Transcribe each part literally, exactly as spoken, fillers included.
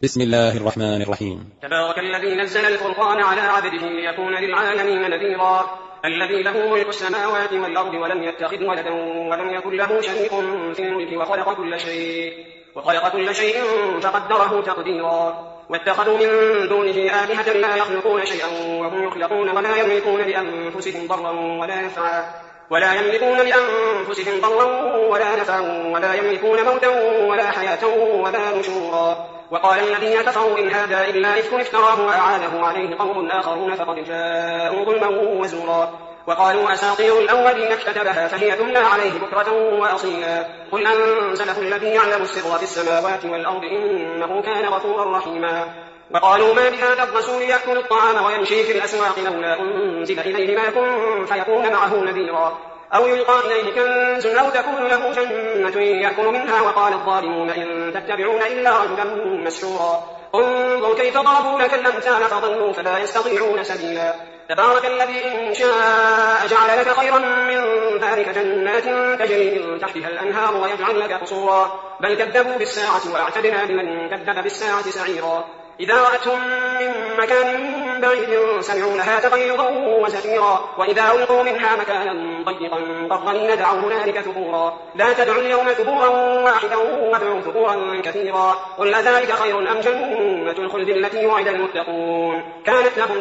بسم الله الرحمن الرحيم. تبارك الذي نزل الفرقان على عبده ليكون للعالمين نذيرا الذي له ملك السماوات والأرض ولم يتخذ ولدا ولم يكن له شريك في الملك وخلق كل شيء وخلق كل شيء فقدره تقديرا واتخذوا من دونه آلهة لا يخلقون شيئا وهم يخلقون ولا يملكون لأنفسهم ضرا ولا نفعا ولا يملكون لأنفسهم ضرا ولا نفعا ولا يملكون موتا ولا حياة ولا نشورا. وقال الذين كفروا إن هذا إلا إفك افتراه وأعانه عليه قوم آخرون فقد جاءوا ظلما وزورا. وقالوا أساطير الأولين اكتتبها فهي تملى عليه بكرة وأصيلا قل أنزله الذي يعلم السر في السماوات والأرض إنه كان غفورا رحيما. وقالوا ما بهذا الرسول يأكل الطعام ويمشي في الأسواق لولا أنزل إليه ملك فيكون معه نذيرا أو يلقى إليه كنز أو تكون له جنة يأكل منها. وقال الظالمون إن تتبعون إلا رجلا مسحورا انظر كيف ضربوا لك الأمثال فضلوا فلا يستطيعون سبيلا. تبارك الذي إن شاء جعل لك خيرا من ذلك جنات تجري من تحتها الأنهار ويجعل لك قصورا بل كذبوا بالساعة وأعتدنا لمن كذب بالساعة سعيرا. إذا رأتهم من مكان بعيد سمعوا لها تغيظا وزفيرا وإذا ألقوا منها مكانا ضيقا قرنين دعوا هنالك ثبورا لا تدعوا اليوم ثبورا واحدا وادعوا ثبورا كثيرا قل أذلك خير أم جنة الخلد التي وعد المتقون كانت لهم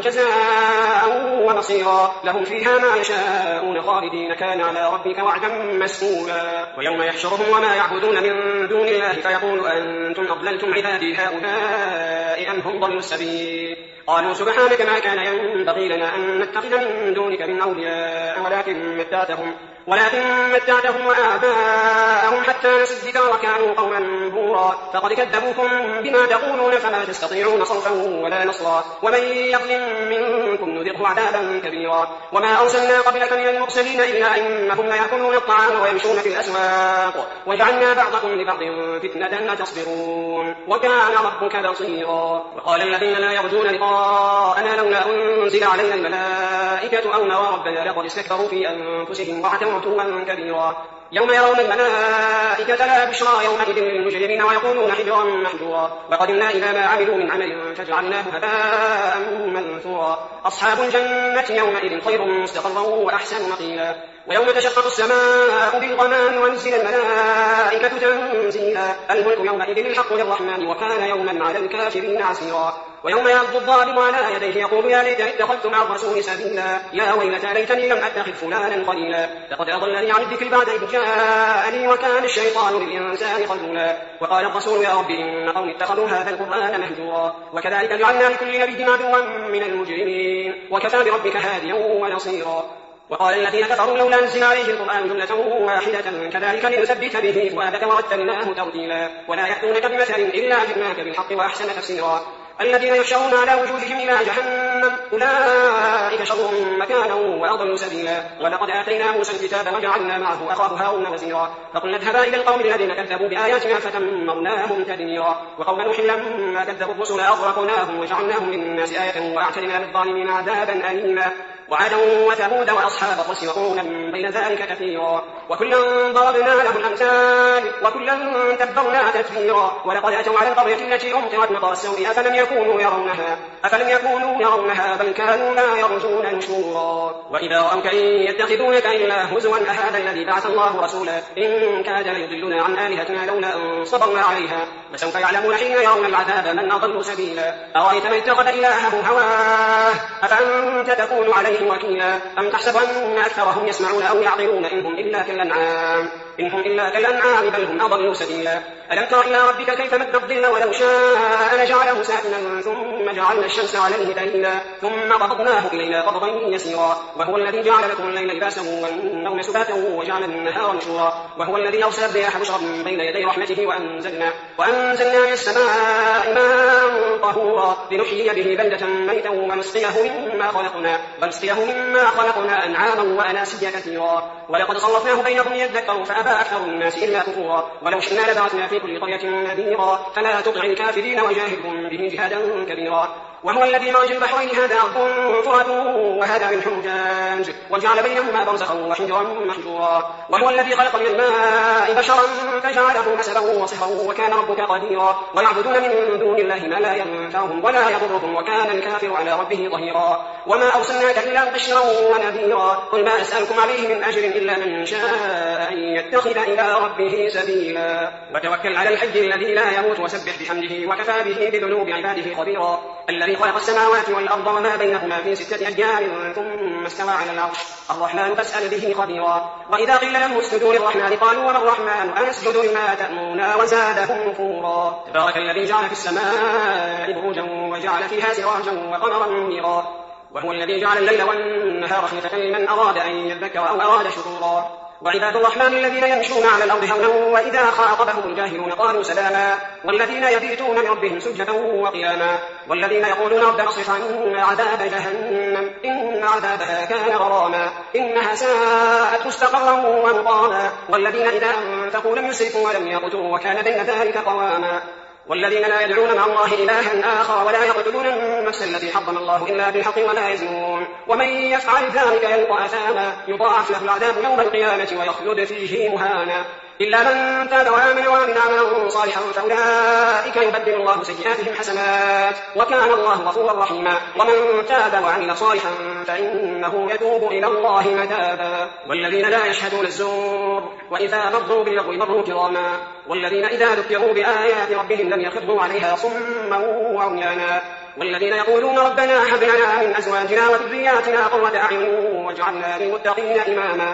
جزاء ومصيرا لهم فيها ما يشاءون خالدين كان على ربك وعدا مسئولا. ويوم يحشرهم وما يعبدون من دون الله فيقول أنتم أضللتم عبادي هؤلاء أم هم ضلوا السبيل قالوا سبحانك ما كان ينبغي لنا أن نتخذ من دونك من أولياء ولكن متعتهم ولكن متعتهم وآباءهم حتى نسوا الذكر وكانوا قوما بورا فقد كذبوكم بما تقولون فما تستطيعون صرفا ولا نصرا ومن يظلم منكم نذقه عذابا كبيرا. وما أرسلنا قبلك من المرسلين إلا إنهم ليأكلون الطعام ويمشون في الأسواق وجعلنا بعضكم لبعض فتنة تصبرون وكان ربك بصيرا. وقال الذين لا يرجون لقاءنا لولا أنزل علينا الملائكة أو نرى ربنا لقد استكبروا في أنفسهم وعتوا عتوا كبيرا. يوم يرون الملائكة لا بشرى يومئذ للمجرمين ويقولون حجرا محجورا وقدمنا إلى ما عملوا من عمل فجعلناه هباء منثورا. أصحاب الجنة يومئذ خير مستقرا وأحسن مقيلا. ويوم تشقق السماء بالغمام ونزل الملائكة تنزيلا الملك يومئذ الحق للرحمن وكان يوما على الكافرين عسيرا. ويوم يعض الظالم على يديه يقول يا ليتني اتخذت مع الرسول سبيلا يا ويلتى ليتني لم أتخذ فلانا خليلا لقد أضلني عن الذكر بعد إذ جاءني وكان الشيطان للإنسان خذولا. وقال الرسول يا رب إن قومي اتخذوا هذا القرآن مهجورا وكذلك جعلنا لكل نبي عدوا من المجرمين وكفى بربك هاديا ونصيرا. وقال الذين كفروا لولا نزل عليه القرآن جملة واحدة كذلك لنثبت به فؤادك ورتلناه ترتيلا ولا يأتونك بمثل إلا جئناك بالحق وأحسن تفسيرا. الذين يحشرون على وجوههم إلى جهنم أولئك شر مكانا وأضل سبيلا. ولقد آتينا موسى الكتاب وجعلنا معه أخاه هارون وزيرا فقلنا اذهبا إلى القوم الذين كذبوا بآياتنا فتمرناهم تدميرا. وقوم نوح لما كذبوا الرسل أغرقناهم وجعلناهم للناس آية وأعتدنا للظالمين عذابا أليما. وعادا وثمود وأصحاب الرس وقرونا بين ذلك كثيرا وكلا ضربنا له الأمثال وكلا تبرنا تتبيرا. ولقد أتوا على القرية التي أمطرت مطر السوء أفلم يكونوا يرونها أفلم يكونوا يرونها بل كانوا لا يرجون نشورا. وإذا رأوك إن يتخذونك إلا هزوا أهذا الذي بعث الله رسولا إن كاد ليضلنا عن آلهتنا لولا أن صبرنا عليها وسوف يعلمون حين يرون العذاب من أضل سبيلا. أرأيت من اتخذ إلهه هواه أفأنت تكون عليه وكيلا أم تحسب أن أكثرهم يسمعون أو يعقلون إنهم إلا كالأنعام إنهم إلا كالأنعام بل هم أضلوا سبيلا. ألم تر إلى ربك كيف مد الظل ولو شاء لجعله ساكنا ثم جعلنا الشمس عليه دليلا ثم قبضناه إلينا قبضا يسيرا. وهو الذي جعل لكم الليل لباسا والنوم سباتا وجعل النهار نشورا وهو الذي أرسل الرياح بشرا بين يدي رحمته وأنزلنا وأنزلنا من السماء ماء طهورا لنحيي به بلدة ميتا ونسقيه مما خلقنا ونسقيه مما خلقنا أنعاما وأناسيا كثيرا. ولقد صرفناه بينهم ليذكروا فأبى أكثر الناس إلا كفورا. ولو شئنا لبعثنا في كل قرية نذيرا فلا تطع الكافرين وجاهدهم به جهادا كبيرا. وهو الذي مرج البحرين هذا عذب فرات وهذا ملح أجاج وجعل بينهما برزخا وحجرا محجورا. وهو الذي خلق من الماء بشرا فجعله نسبا وصهرا وكان ربك قديرا. ويعبدون من دون الله ما لا ينفعهم ولا يضرهم وكان الكافر على ربه ظهيرا. وما أرسلناك إلا مبشرا ونذيرا. قل ما أسألكم عليه من أجر إلا من شاء أن يتخذ إلى ربه سبيلا. وتوكل على الحي الذي لا يموت وسبح بحمده وكفى به بذنوب عباده خبيرا. الذي خلق السماوات والأرض وما بينهما في ستة أيام ثم استوى على العرش الرحمن فاسأل به خبيرا. وإذا قيل لهم اسجدوا للرحمن قالوا وما الرحمن أنسجد لما تأمرنا وزادهم نفورا. تبارك الذي جعل في السماء بروجا وجعل فيها سراجا وقمرا منيرا. وهو الذي جعل الليل والنهار خلفة لمن أراد أن يذكر أو أراد شكورا. وعباد الرحمن الذين يمشون على الأرض هونا وإذا خاطبهم الجاهلون قالوا سلاما. والذين يبيتون لربهم سجدا وقياما. والذين يقولون ربنا اصرف عنا عذاب جهنم إن عذابها كان غراما إنها ساءت مستقرا ومقاما. والذين إذا أنفقوا لم يسرفوا ولم يقتروا وكان بين ذلك قواما. والذين لا يدعون مع الله إلها آخر ولا يقتلون النفس التي حرم الله إلا بالحق ولا يزنون ومن يفعل ذلك يلقى أثاما يضاعف له العذاب يوم القيامة ويخلد فيه مهانا إلا من تاب وآمن وعمل عملا صالحا فأولئك يبدل الله سيئاتهم حسنات وكان الله غفورا رحيما. ومن تاب وعمل صالحا فإنه يتوب إلى الله متابا. والذين لا يشهدون الزور وإذا مروا باللغو مروا كراما. والذين إذا ذكروا بآيات ربهم لم يخروا عليها صما وعميانا. والذين يقولون ربنا هب لنا من أزواجنا وذرياتنا قرة أعين واجعلنا للمتقين إماما.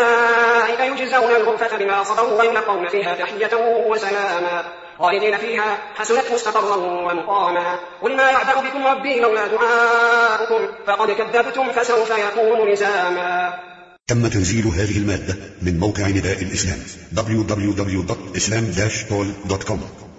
أولئك يجزون الغرفة بما صبروا ويلقون فيها تحية وسلاما خالدين فيها حسنت مستقرا ومقاما. قل ما يعبأ بكم ربي لولا دعاؤكم فقد كذبتم فسوف يكون لزاما. تم تنزيل هذه المادة من موقع نداء الإسلام دبليو دبليو دبليو دوت إسلام داش تول دوت كوم.